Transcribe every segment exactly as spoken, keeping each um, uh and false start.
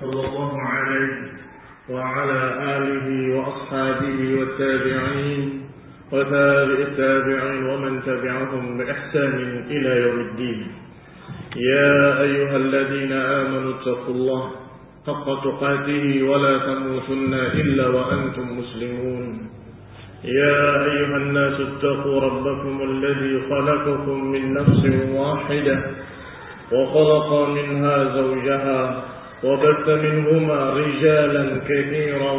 صلى الله عليه وعلى آله وأصحابه والتابعين وتابع التابعين ومن تبعهم بإحسان إلى يوم الدين. يا أيها الذين آمنوا اتقوا الله حق تقاته ولا تموتن إلا وأنتم مسلمون. يا أيها الناس اتقوا ربكم الذي خلقكم من نفس واحدة وخلق منها زوجها وبث منهما رجالا كثيرا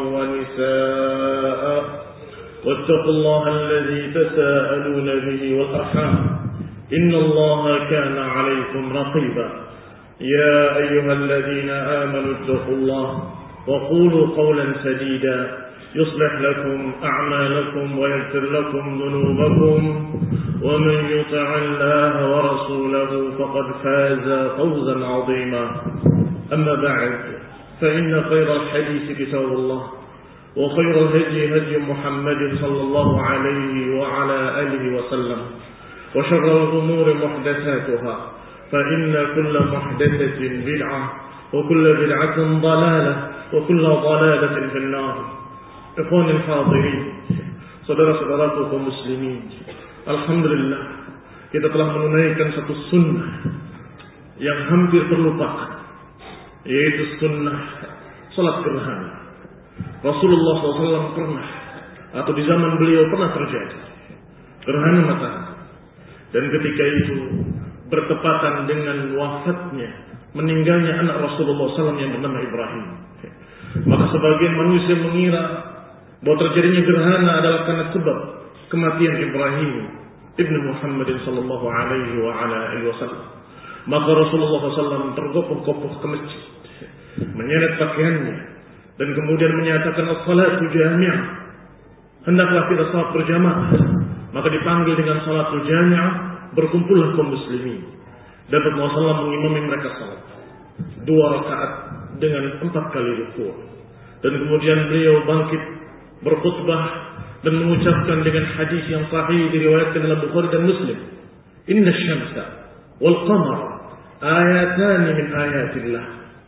ونساء واتقوا الله الذي تساءلون به والأرحام إن الله كان عليكم رقيبا. يا أيها الذين آمنوا اتقوا الله وقولوا قولا سديدا يصلح لكم أعمالكم ويغفر لكم ذنوبكم ومن يطع الله ورسوله فقد فاز فوزا عظيما. أما بعد فإن خير الحديث كتاب الله وخير الهدي هدي محمد صلى الله عليه وعلى آله وسلم وشر الأمور محدثاتها فإن كل محدثة بدعة وكل بدعة ضلالة وكل ضلالة في النار. Ikhwan al-hadirin, saudara-saudaraku kaum muslimin, alhamdulillah kita telah menunaikan satu sunnah yang hampir terlupakan, yaitu sunnah salat gerhana. Rasulullah shallallahu alaihi wasallam pernah, atau di zaman beliau pernah terjadi gerhana matahari, dan ketika itu bertepatan dengan wafatnya, meninggalnya anak Rasulullah shallallahu alaihi wasallam yang bernama Ibrahim. Maka sebagian manusia mengira bahwa terjadinya gerhana adalah karena sebab kematian Ibrahim ibnu Muhammad sallallahu alaihi wa ala alihi wasallam. Maka Rasulullah shallallahu alaihi wasallam tergopoh-gopoh ke masjid, menyeret pakaiannya, dan kemudian menyatakan as-salatu jami'ah, hendaklah kita salat berjamaah. Maka dipanggil dengan salatul jami'ah, berkumpullah kaum muslimin, dan Rasulullah shallallahu alaihi wasallam mengimami mereka salat dua rakaat dengan empat kali rukuk, dan kemudian beliau bangkit berkhutbah dan mengucapkan dengan hadis yang sahih diriwayatkan dalam Bukhari dan Muslim, inna syamsa wal qamara ayatan min ayatillah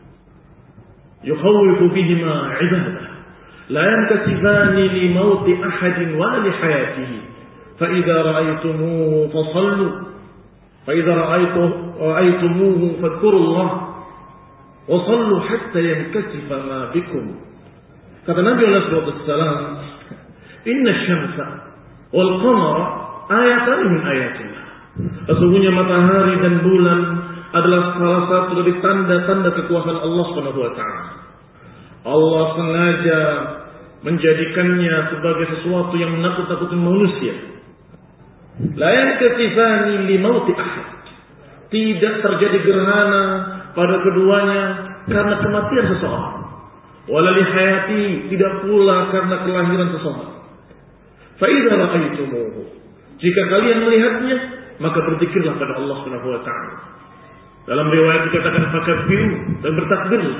yukhawwifu bihima ibadah la yantasibani li mauti ahadin wa li hayatihi fa idza ra'aytumuhu fasallu fa idza ra'aytumuhu fadhkurullah wa sallu hatta yankasifa ma bikum. Kata Nabi sallallahu alaihi wasallam, inna syamsa wal qamara ayatan min ayatillah. Sesungguhnya matahari dan bulan adalah salah satu dari tanda-tanda kekuasaan Allah Subhanahu wa taala. Allah sengaja menjadikannya sebagai sesuatu yang menakut-nakuti manusia. La yankasifani li mauti ahad. Tidak terjadi gerhana pada keduanya karena kematian seseorang. Wala li hayati, tidak pula karena kelahiran seseorang. Fa idza ra'aytumuhu, jika kalian melihatnya, maka berzikirlah pada Allah Subhanahu wa taala. Dalam riwayat dikatakan fakabbiru, dan bertakbirlah.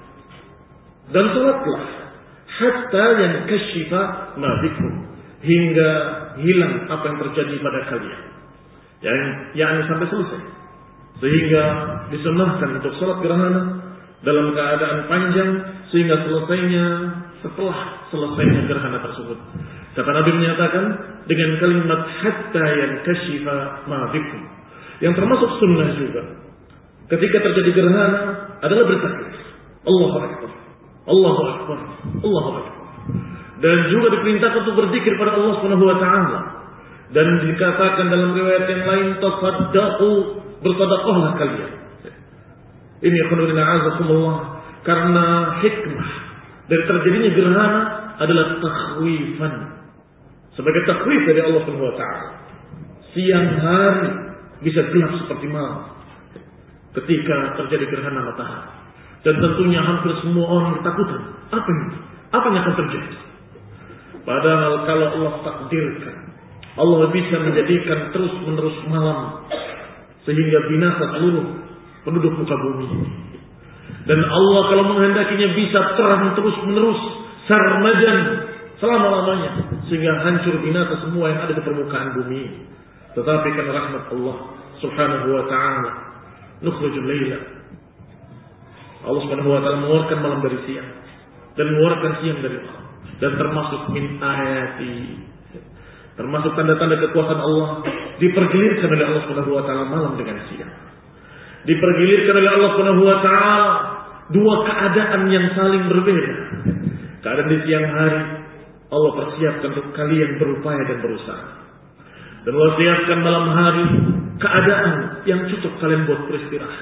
Dan salatlah hatta yankashifa ma bikum, hingga hilang apa yang terjadi pada kalian. Yang yakni sampai selesai. Sehingga disunnahkan untuk salat gerhana dalam keadaan panjang sehingga selesainya setelah selesainya gerhana tersebut. Kata Nabi menyatakan dengan kalimat hatta yankashifa ma bikum. Yang termasuk sunnah juga ketika terjadi gerhana adalah bertakbir, Allahu akbar, Allahu akbar, Allahu akbar. Dan juga diperintahkan untuk berzikir pada Allah Subhanahu wa taala. Dan dikatakan dalam riwayat yang lain tasaddaqu, bersedekahlah kalian. Ini khairullahi a'azakumullah, karena hikmah dari terjadinya gerhana adalah takhwifan, sebagai takhwif dari Allah Subhanahu wa taala. Siang hari bisa gelap seperti malam ketika terjadi gerhana matahari, dan tentunya hampir semua orang ketakutan. Apa ini? Apa yang akan terjadi? Padahal kalau Allah takdirkan, Allah bisa menjadikan terus menerus malam sehingga binasa seluruh penduduk muka bumi. Dan Allah kalau menghendakinya bisa terang terus menerus sarmadan selama-lamanya sehingga hancur binasa semua yang ada di permukaan bumi. Tetapi karena rahmat Allah Subhanahu wa taala, nukhrijul laila Allah Subhanahu wa taala mengeluarkan malam dari siang dan mengeluarkan siang dari malam. Dan termasuk min ayati, termasuk tanda-tanda kekuasaan Allah, dipergilirkan oleh Allah Subhanahu wa taala malam dengan siang. Dipergilirkan oleh Allah Subhanahu wa taala dua keadaan yang saling berbeda. Keadaan di siang hari Allah persiapkan untuk kalian berupaya dan berusaha. Dan Allah siapkan malam hari keadaan yang cocok kalian buat beristirahat.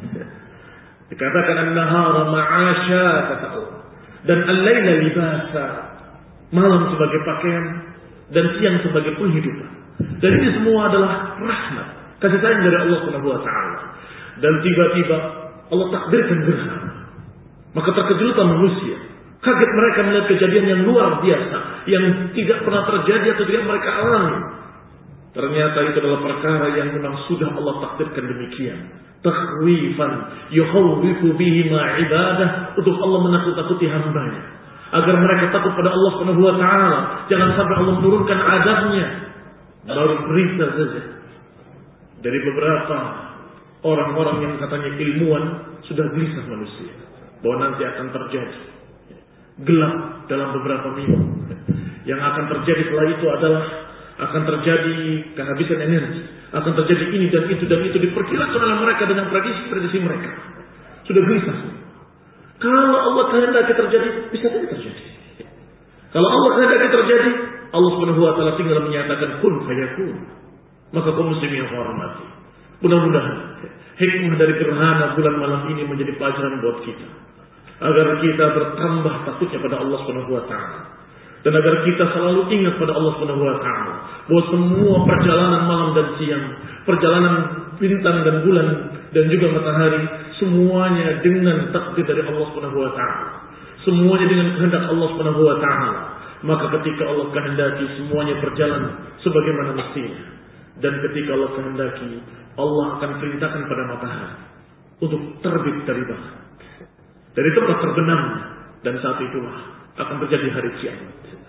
Dikatakan an-nahara ma'asya, kata Allah. Dan al-laila libasa, malam sebagai pakaian dan siang sebagai penghidupan. Dan ini semua adalah rahmat, kasih sayang dari Allah Subhanahu wa taala. Dan tiba-tiba Allah takdirkan gerhana. Maka terkejutlah manusia. Kaget mereka melihat kejadian yang luar biasa, yang tidak pernah terjadi atau tidak mereka alami. Ternyata itu adalah perkara yang memang sudah Allah takdirkan demikian. Takhwifan yukhawwifu bihi ma ibadah, untuk Allah menakut-takuti hambanya agar mereka takut pada Allah Subhanahu wa taala. Jangan sampai Allah menurunkan azabnya. Baru berita saja dari beberapa orang-orang yang katanya ilmuwan, sudah gelisah manusia bahwa nanti akan terjadi gelap dalam beberapa minggu. Yang akan terjadi setelah itu adalah akan terjadi kehabisan energi, akan terjadi ini dan itu dan itu, diperkirakan oleh mereka dengan prediksi-prediksi mereka. Sudah gelisah. Kalau Allah kehendaki terjadi, bisa saja terjadi. Kalau Allah kehendaki terjadi, Allah Subhanahu wa taala tinggal menyatakan kun fayakun. Maka kaum muslimin yang hormati, mudah-mudahan hikmah dari gerhana bulan malam ini menjadi pelajaran buat kita, agar kita bertambah takutnya pada Allah Subhanahu wa taala. Dan agar kita selalu ingat pada Allah Subhanahu wa taala bahwa semua perjalanan malam dan siang, perjalanan bintang dan bulan dan juga matahari, semuanya dengan takdir dari Allah Subhanahu wa taala. Semuanya dengan kehendak Allah Subhanahu wa taala. Maka ketika Allah kehendaki, semuanya berjalan sebagaimana mestinya. Dan ketika Allah kehendaki, Allah akan perintahkan pada matahari untuk terbit dari barat, dari tempat terbenamnya, dan saat itulah akan terjadi hari kiamat.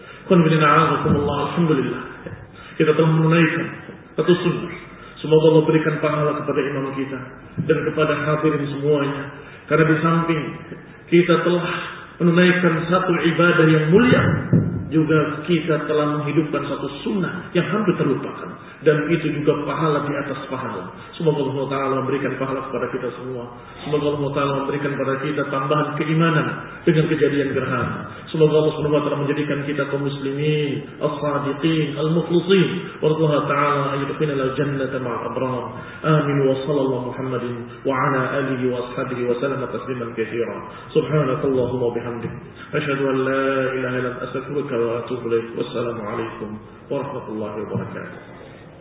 Alhamdulillah, kita telah menunaikan satu sunnah. Semoga Allah berikan pahala kepada imam kita dan kepada hadirin semuanya. Karena di samping kita telah menunaikan satu ibadah yang mulia, juga kita telah menghidupkan satu sunnah yang hampir terlupakan. Dan itu juga pahala di atas pahala. Semoga Allah Taala memberikan pahala kepada kita semua. Semoga Allah Taala memberikan kepada kita tambahan keimanan dengan kejadian gerhana. Semoga Allah Subhanahu wa taala menjadikan kita kaum muslimin as-sadiqin al-mukhlisin. Wallahu taala yudkhilna al-jannata ma'al abrar. Amin wa sallallahu Muhammadin wa ala alihi wa ashabihi wa sallama tasliman katsiran. Subhanakallahumma wa bihamdik, asyhadu an la ilaha illa anta astaghfiruka wa atubu ilaik. Wassalamu alaikum warahmatullahi wabarakatuh.